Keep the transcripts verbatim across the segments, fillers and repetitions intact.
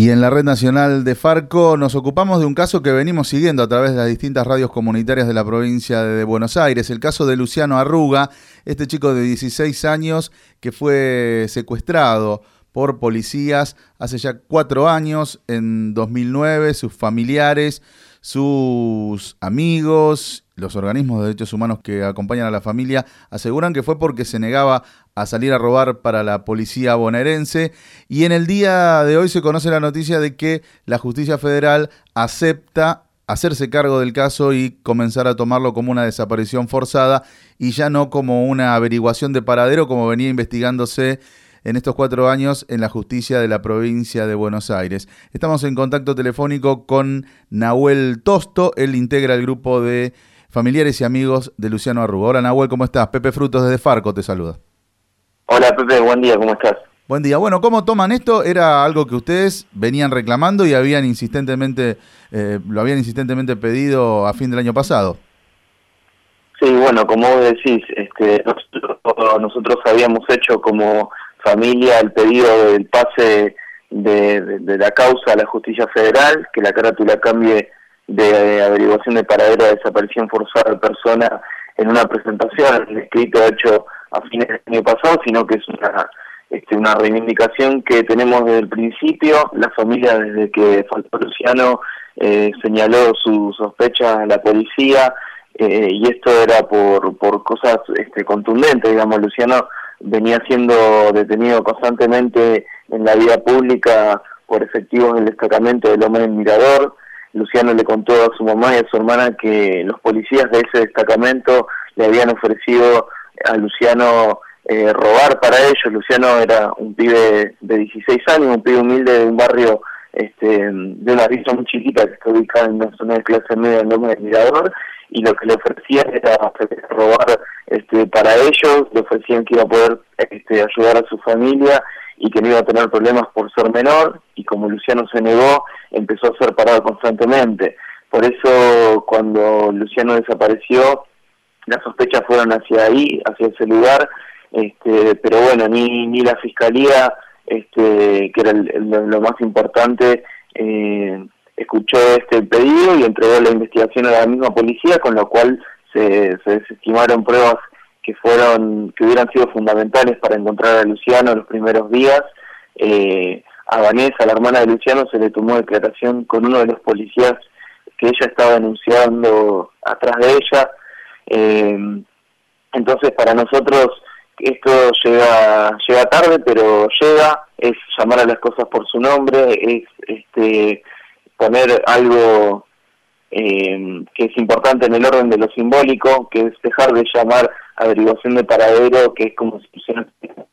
Y en la Red Nacional de Farco nos ocupamos de un caso que venimos siguiendo a través de las distintas radios comunitarias de la provincia de Buenos Aires, el caso de Luciano Arruga, este chico de dieciséis años que fue secuestrado por policías hace ya cuatro años, en dos mil nueve. Sus familiares, sus amigos, los organismos de derechos humanos que acompañan a la familia aseguran que fue porque se negaba a salir a robar para la policía bonaerense, y en el día de hoy se conoce la noticia de que la Justicia Federal acepta hacerse cargo del caso y comenzar a tomarlo como una desaparición forzada y ya no como una averiguación de paradero como venía investigándose en estos cuatro años en la justicia de la provincia de Buenos Aires. Estamos en contacto telefónico con Nahuel Tosto. Él integra el grupo de familiares y amigos de Luciano Arruga. Hola Nahuel, ¿cómo estás? Pepe Frutos desde Farco te saluda. Hola Pepe, buen día, ¿cómo estás? Buen día. Bueno, ¿cómo toman esto? Era algo que ustedes venían reclamando y habían insistentemente, eh, lo habían insistentemente pedido a fin del año pasado. Sí, bueno, como vos decís, este, nosotros, nosotros habíamos hecho como familia el pedido del pase de, de, de la causa a la Justicia Federal, que la carátula cambie de averiguación de paradero a desaparición forzada de persona en una presentación, el escrito hecho a fines del año pasado, sino que es una este, una reivindicación que tenemos desde el principio. La familia, desde que faltó Luciano, eh, señaló su sospecha a la policía, eh, y esto era por por cosas este, contundentes, digamos. Luciano venía siendo detenido constantemente en la vía pública por efectivos del destacamento del Loma del Mirador. Luciano le contó a su mamá y a su hermana que los policías de ese destacamento le habían ofrecido a Luciano eh, robar para ellos. Luciano era un pibe de dieciséis años, un pibe humilde de un barrio, este, de una villa muy chiquita que está ubicada en una zona de clase media en Loma del Mirador, y lo que le ofrecían era robar este, para ellos. Le ofrecían que iba a poder este, ayudar a su familia y que no iba a tener problemas por ser menor, y como Luciano se negó, empezó a ser parado constantemente. Por eso, cuando Luciano desapareció, las sospechas fueron hacia ahí, hacia ese lugar, este, pero bueno, ni ni la Fiscalía, este, que era el, el, lo más importante, eh, escuchó este pedido y entregó la investigación a la misma policía, con lo cual se, se desestimaron pruebas que fueron que hubieran sido fundamentales para encontrar a Luciano en los primeros días. Eh, a Vanessa, la hermana de Luciano, se le tomó declaración con uno de los policías que ella estaba denunciando atrás de ella. Eh, entonces, para nosotros esto llega llega tarde, pero llega. Es llamar a las cosas por su nombre, es este poner algo eh, que es importante en el orden de lo simbólico, que es dejar de llamar averiguación de paradero, que es como si pusieran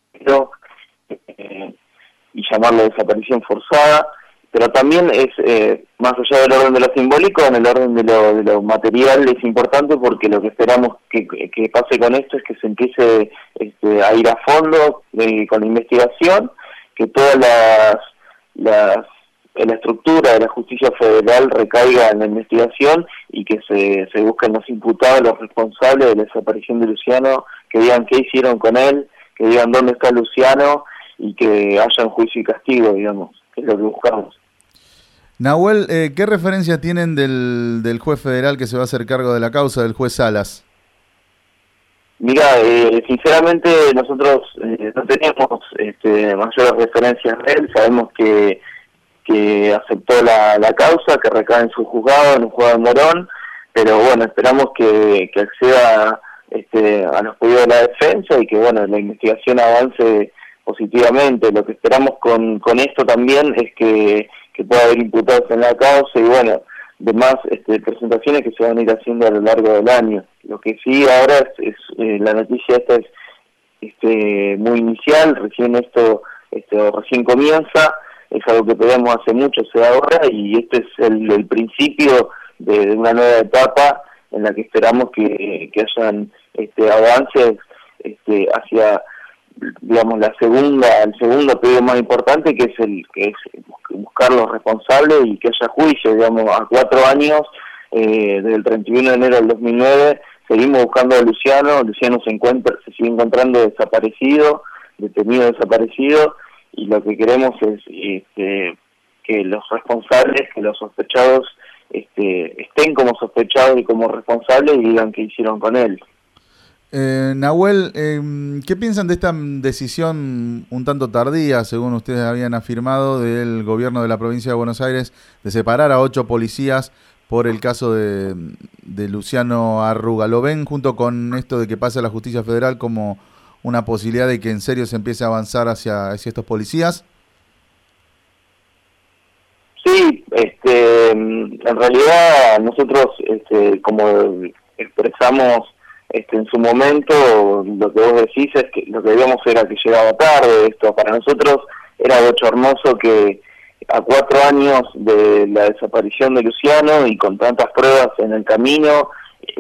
eh, y llamarlo desaparición forzada. Pero también es, eh, más allá del orden de lo simbólico, en el orden de lo, de lo material es importante, porque lo que esperamos que, que pase con esto es que se empiece este, a ir a fondo eh, con la investigación, que todas las, las la estructura de la Justicia Federal recaiga en la investigación y que se, se busquen los imputados, los responsables de la desaparición de Luciano, que digan qué hicieron con él, que digan dónde está Luciano y que haya un juicio y castigo, digamos, que es lo que buscamos. Nahuel, eh, ¿qué referencia tienen del, del juez federal que se va a hacer cargo de la causa, del juez Salas? Mira, eh, sinceramente nosotros eh, no tenemos este, mayores referencias de él. Sabemos que que aceptó la, la causa, que recae en su juzgado, en un juzgado de Morón, pero bueno, esperamos que, que acceda este, a los pedidos de la defensa y que bueno, la investigación avance positivamente. Lo que esperamos con, con esto también es que, que pueda haber imputados en la causa y bueno, demás este, presentaciones que se van a ir haciendo a lo largo del año. Lo que sí ahora es, es eh, la noticia esta es este, muy inicial, recién esto este, recién comienza. Es algo que pedimos hace mucho, se ahorra, y este es el, el principio de, de una nueva etapa en la que esperamos que, que hayan este, avances este, hacia, digamos, la segunda, el segundo pedido más importante, que es el que es buscar los responsables y que haya juicio. Digamos, a cuatro años, eh, desde el treinta y uno de enero del dos mil nueve, seguimos buscando a Luciano. Luciano se encuentra, se sigue encontrando desaparecido, detenido desaparecido, y lo que queremos es este, que los responsables, que los sospechados este, estén como sospechados y como responsables y digan qué hicieron con él. Eh, Nahuel, eh, ¿qué piensan de esta decisión un tanto tardía, según ustedes habían afirmado, del gobierno de la provincia de Buenos Aires de separar a ocho policías por el caso de, de Luciano Arruga? ¿Lo ven junto con esto de que pase a la justicia federal como una posibilidad de que en serio se empiece a avanzar hacia, hacia estos policías? Sí, este, en realidad nosotros, este, como expresamos este, en su momento, lo que vos decís es que lo que veíamos era que llegaba tarde. Esto para nosotros era bochornoso que a cuatro años de la desaparición de Luciano y con tantas pruebas en el camino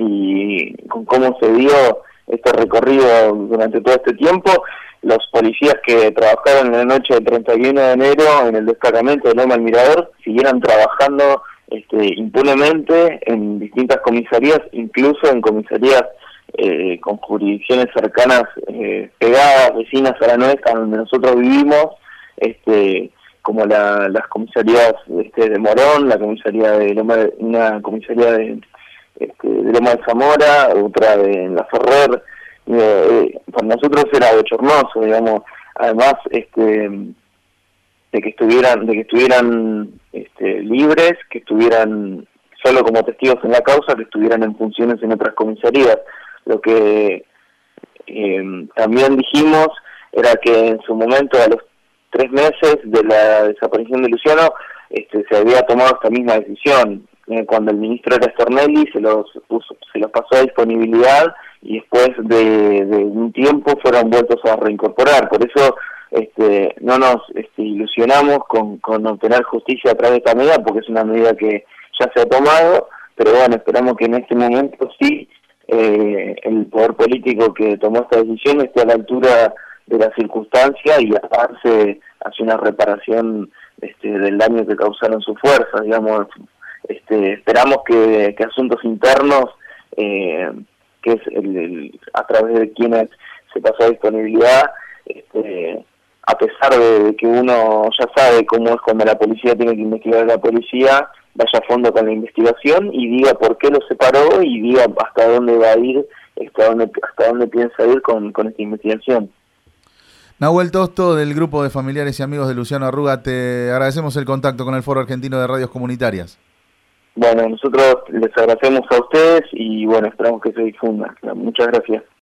y con cómo se dio este recorrido durante todo este tiempo, los policías que trabajaron en la noche del treinta y uno de enero en el destacamento de Loma del Mirador siguieran trabajando este, impunemente en distintas comisarías, incluso en comisarías eh, con jurisdicciones cercanas, eh, pegadas, vecinas a la nuestra, donde nosotros vivimos, este, como la, las comisarías este, de Morón, la comisaría de Loma de, una comisaría de, este, de Loma de Zamora, otra de La Ferrer. Eh, para nosotros era bochornoso, digamos, además este de que estuvieran de que estuvieran este, libres, que estuvieran solo como testigos en la causa, que estuvieran en funciones en otras comisarías. Lo que eh, también dijimos era que en su momento, a los tres meses de la desaparición de Luciano, este, se había tomado esta misma decisión. Eh, cuando el ministro era Stornelli, se los puso, se los pasó a disponibilidad y después de, de un tiempo fueron vueltos a reincorporar. Por eso este, no nos este, ilusionamos con, con obtener justicia a través de esta medida, porque es una medida que ya se ha tomado, pero bueno, esperamos que en este momento sí eh, el poder político que tomó esta decisión esté a la altura de la circunstancia y avance hacia una reparación este, del daño que causaron sus fuerzas, digamos. Este, esperamos que, que asuntos internos, eh, que es el, el, a través de quienes se pasó a disponibilidad, este, a pesar de que uno ya sabe cómo es cuando la policía tiene que investigar a la policía, vaya a fondo con la investigación y diga por qué lo separó y diga hasta dónde va a ir, hasta dónde, hasta dónde piensa ir con, con esta investigación. Nahuel Tosto, del grupo de familiares y amigos de Luciano Arruga, te agradecemos el contacto con el Foro Argentino de Radios Comunitarias. Bueno, nosotros les agradecemos a ustedes y bueno, esperamos que se difunda. Muchas gracias.